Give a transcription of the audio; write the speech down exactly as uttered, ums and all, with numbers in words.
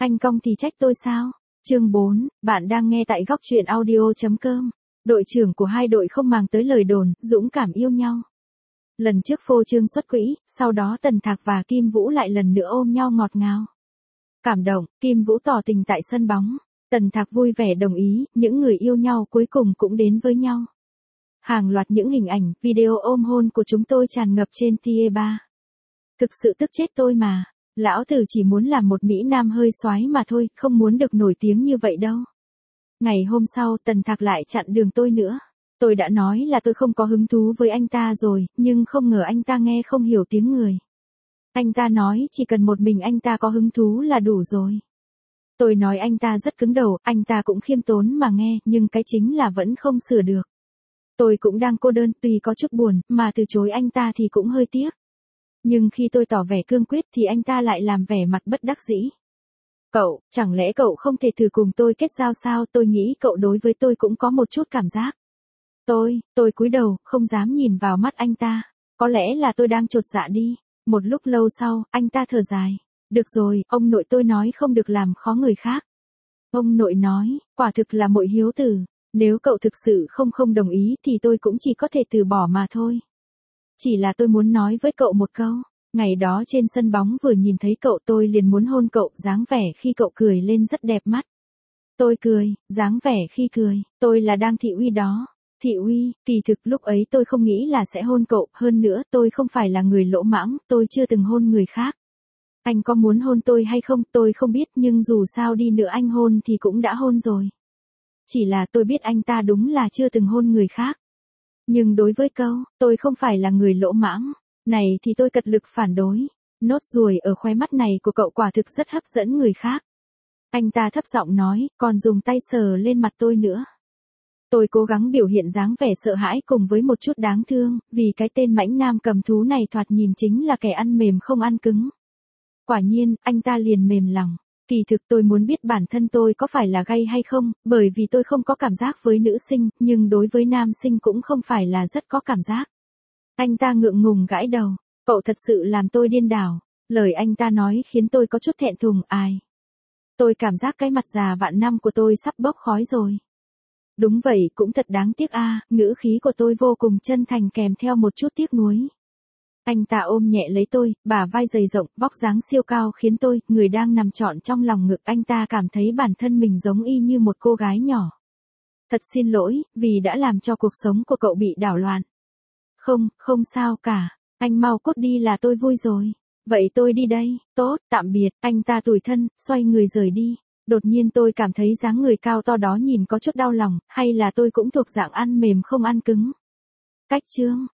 Anh cong thì trách tôi sao? Chương bốn, bạn đang nghe tại góc truyện audio chấm com. Đội trưởng của hai đội không màng tới lời đồn, dũng cảm yêu nhau. Lần trước phô trương xuất quỹ, sau đó Tần Thạc và Kim Vũ lại lần nữa ôm nhau ngọt ngào. Cảm động, Kim Vũ tỏ tình tại sân bóng. Tần Thạc vui vẻ đồng ý, những người yêu nhau cuối cùng cũng đến với nhau. Hàng loạt những hình ảnh, video ôm hôn của chúng tôi tràn ngập trên tê e ba. Thực sự tức chết tôi mà. Lão tử chỉ muốn làm một mỹ nam hơi xoái mà thôi, không muốn được nổi tiếng như vậy đâu. Ngày hôm sau Tần Thạc lại chặn đường tôi nữa. Tôi đã nói là tôi không có hứng thú với anh ta rồi, nhưng không ngờ anh ta nghe không hiểu tiếng người. Anh ta nói chỉ cần một mình anh ta có hứng thú là đủ rồi. Tôi nói anh ta rất cứng đầu, anh ta cũng khiêm tốn mà nghe, nhưng cái chính là vẫn không sửa được. Tôi cũng đang cô đơn, tuy có chút buồn, mà từ chối anh ta thì cũng hơi tiếc. Nhưng khi tôi tỏ vẻ cương quyết thì anh ta lại làm vẻ mặt bất đắc dĩ. Cậu, chẳng lẽ cậu không thể thử cùng tôi kết giao sao? Tôi nghĩ cậu đối với tôi cũng có một chút cảm giác. Tôi, tôi cúi đầu, không dám nhìn vào mắt anh ta. Có lẽ là tôi đang chột dạ đi. Một lúc lâu sau, anh ta thở dài. Được rồi, ông nội tôi nói không được làm khó người khác. Ông nội nói, quả thực là muội hiếu tử. Nếu cậu thực sự không không đồng ý thì tôi cũng chỉ có thể từ bỏ mà thôi. Chỉ là tôi muốn nói với cậu một câu. Ngày đó trên sân bóng vừa nhìn thấy cậu tôi liền muốn hôn cậu, dáng vẻ khi cậu cười lên rất đẹp mắt. Tôi cười, dáng vẻ khi cười, tôi là đang thị uy đó. Thị uy, kỳ thực lúc ấy tôi không nghĩ là sẽ hôn cậu, hơn nữa tôi không phải là người lỗ mãng, tôi chưa từng hôn người khác. Anh có muốn hôn tôi hay không tôi không biết, nhưng dù sao đi nữa anh hôn thì cũng đã hôn rồi. Chỉ là tôi biết anh ta đúng là chưa từng hôn người khác. Nhưng đối với câu, tôi không phải là người lỗ mãng, này thì tôi cật lực phản đối. Nốt ruồi ở khóe mắt này của cậu quả thực rất hấp dẫn người khác. Anh ta thấp giọng nói, còn dùng tay sờ lên mặt tôi nữa. Tôi cố gắng biểu hiện dáng vẻ sợ hãi cùng với một chút đáng thương, vì cái tên mãnh nam cầm thú này thoạt nhìn chính là kẻ ăn mềm không ăn cứng. Quả nhiên, anh ta liền mềm lòng. Kỳ thực tôi muốn biết bản thân tôi có phải là gay hay không, bởi vì tôi không có cảm giác với nữ sinh, nhưng đối với nam sinh cũng không phải là rất có cảm giác. Anh ta ngượng ngùng gãi đầu, cậu thật sự làm tôi điên đảo. Lời anh ta nói khiến tôi có chút thẹn thùng, ai. Tôi cảm giác cái mặt già vạn năm của tôi sắp bốc khói rồi. Đúng vậy, cũng thật đáng tiếc a, à, ngữ khí của tôi vô cùng chân thành kèm theo một chút tiếc nuối. Anh ta ôm nhẹ lấy tôi, bả vai dày rộng, vóc dáng siêu cao khiến tôi, người đang nằm trọn trong lòng ngực anh ta cảm thấy bản thân mình giống y như một cô gái nhỏ. Thật xin lỗi, vì đã làm cho cuộc sống của cậu bị đảo loạn. Không, không sao cả, anh mau cút đi là tôi vui rồi. Vậy tôi đi đây, tốt, tạm biệt, anh ta tủi thân, xoay người rời đi. Đột nhiên tôi cảm thấy dáng người cao to đó nhìn có chút đau lòng, hay là tôi cũng thuộc dạng ăn mềm không ăn cứng. Cách chương